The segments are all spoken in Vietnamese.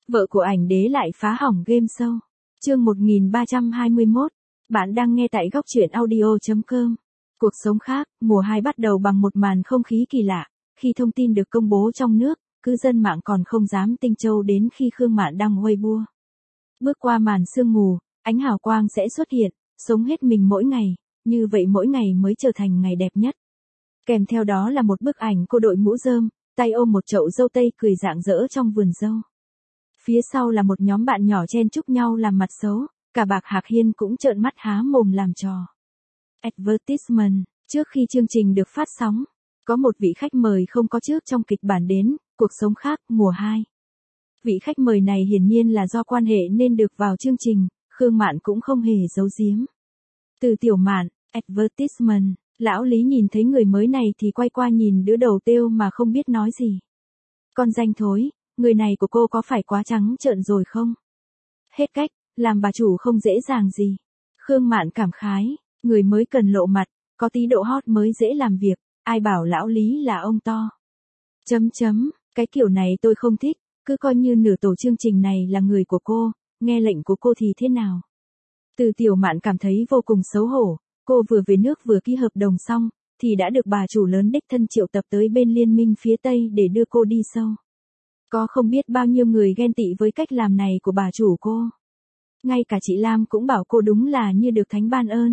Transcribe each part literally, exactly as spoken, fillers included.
Vợ của ảnh đế lại phá hỏng game show. Chương một nghìn ba trăm hai mươi mốt. Bạn đang nghe tại góc truyện audio chấm com. Cuộc sống khác, mùa hai bắt đầu bằng một màn không khí kỳ lạ. Khi thông tin được công bố trong nước, cư dân mạng còn không dám tinh châu đến khi Khương Mạn đăng Weibo. Bước qua màn sương mù, ánh hào quang sẽ xuất hiện, sống hết mình mỗi ngày, như vậy mỗi ngày mới trở thành ngày đẹp nhất. Kèm theo đó là một bức ảnh cô đội mũ rơm, tay ôm một chậu dâu tây cười rạng rỡ trong vườn dâu. Phía sau là một nhóm bạn nhỏ chen chúc nhau làm mặt xấu, cả Bạc Hạc Hiên cũng trợn mắt há mồm làm trò. Advertisement, trước khi chương trình được phát sóng, có một vị khách mời không có trước trong kịch bản đến, Cuộc sống khác, mùa hai. Vị khách mời này hiển nhiên là do quan hệ nên được vào chương trình, Khương Mạn cũng không hề giấu giếm. Từ Tiểu Mạn, Advertisement, lão Lý nhìn thấy người mới này thì quay qua nhìn đứa đầu têu mà không biết nói gì. Con danh thối, người này của cô có phải quá trắng trợn rồi không? Hết cách, làm bà chủ không dễ dàng gì. Khương Mạn cảm khái, người mới cần lộ mặt, có tí độ hot mới dễ làm việc, ai bảo lão Lý là ông to. Chấm chấm, cái kiểu này tôi không thích, cứ coi như nửa tổ chương trình này là người của cô, nghe lệnh của cô thì thế nào? Từ Tiểu Mạn cảm thấy vô cùng xấu hổ, cô vừa về nước vừa ký hợp đồng xong, thì đã được bà chủ lớn đích thân triệu tập tới bên liên minh phía Tây để đưa cô đi show. Có không biết bao nhiêu người ghen tị với cách làm này của bà chủ cô. Ngay cả chị Lam cũng bảo cô đúng là như được thánh ban ơn.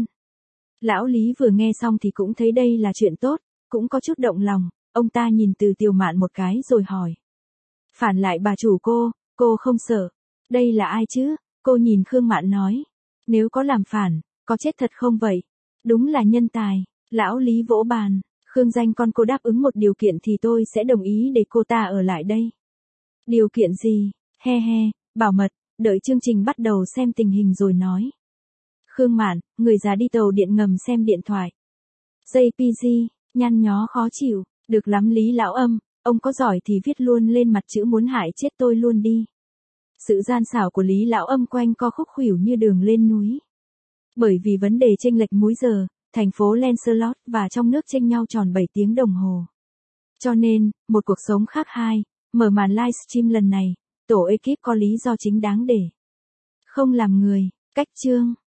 Lão Lý vừa nghe xong thì cũng thấy đây là chuyện tốt, cũng có chút động lòng, ông ta nhìn Từ Tiểu Mạn một cái rồi hỏi. Phản lại bà chủ cô, cô không sợ. Đây là ai chứ? Cô nhìn Khương Mạn nói. Nếu có làm phản, có chết thật không vậy? Đúng là nhân tài. Lão Lý vỗ bàn. Khương danh con cô đáp ứng một điều kiện thì tôi sẽ đồng ý để cô ta ở lại đây. Điều kiện gì? He he, bảo mật, đợi chương trình bắt đầu xem tình hình rồi nói. Khương Mạn, người già đi tàu điện ngầm xem điện thoại. gi pê giê, nhăn nhó khó chịu, được lắm Lý lão âm, ông có giỏi thì viết luôn lên mặt chữ muốn hại chết tôi luôn đi. Sự gian xảo của Lý lão âm quanh co khúc khuỷu như đường lên núi. Bởi vì vấn đề chênh lệch múi giờ, thành phố Lancelot và trong nước chênh nhau tròn bảy tiếng đồng hồ. Cho nên, một cuộc sống khác hai, mở màn livestream lần này, tổ ekip có lý do chính đáng để không làm người, cách chương.